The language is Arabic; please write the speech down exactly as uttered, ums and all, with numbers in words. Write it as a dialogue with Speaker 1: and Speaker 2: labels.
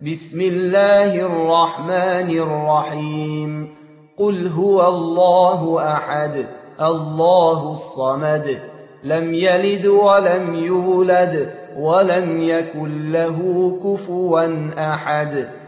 Speaker 1: بسم الله الرحمن الرحيم قل هو الله أحد الله الصمد لم يلد ولم يولد ولم يكن له كفوا أحد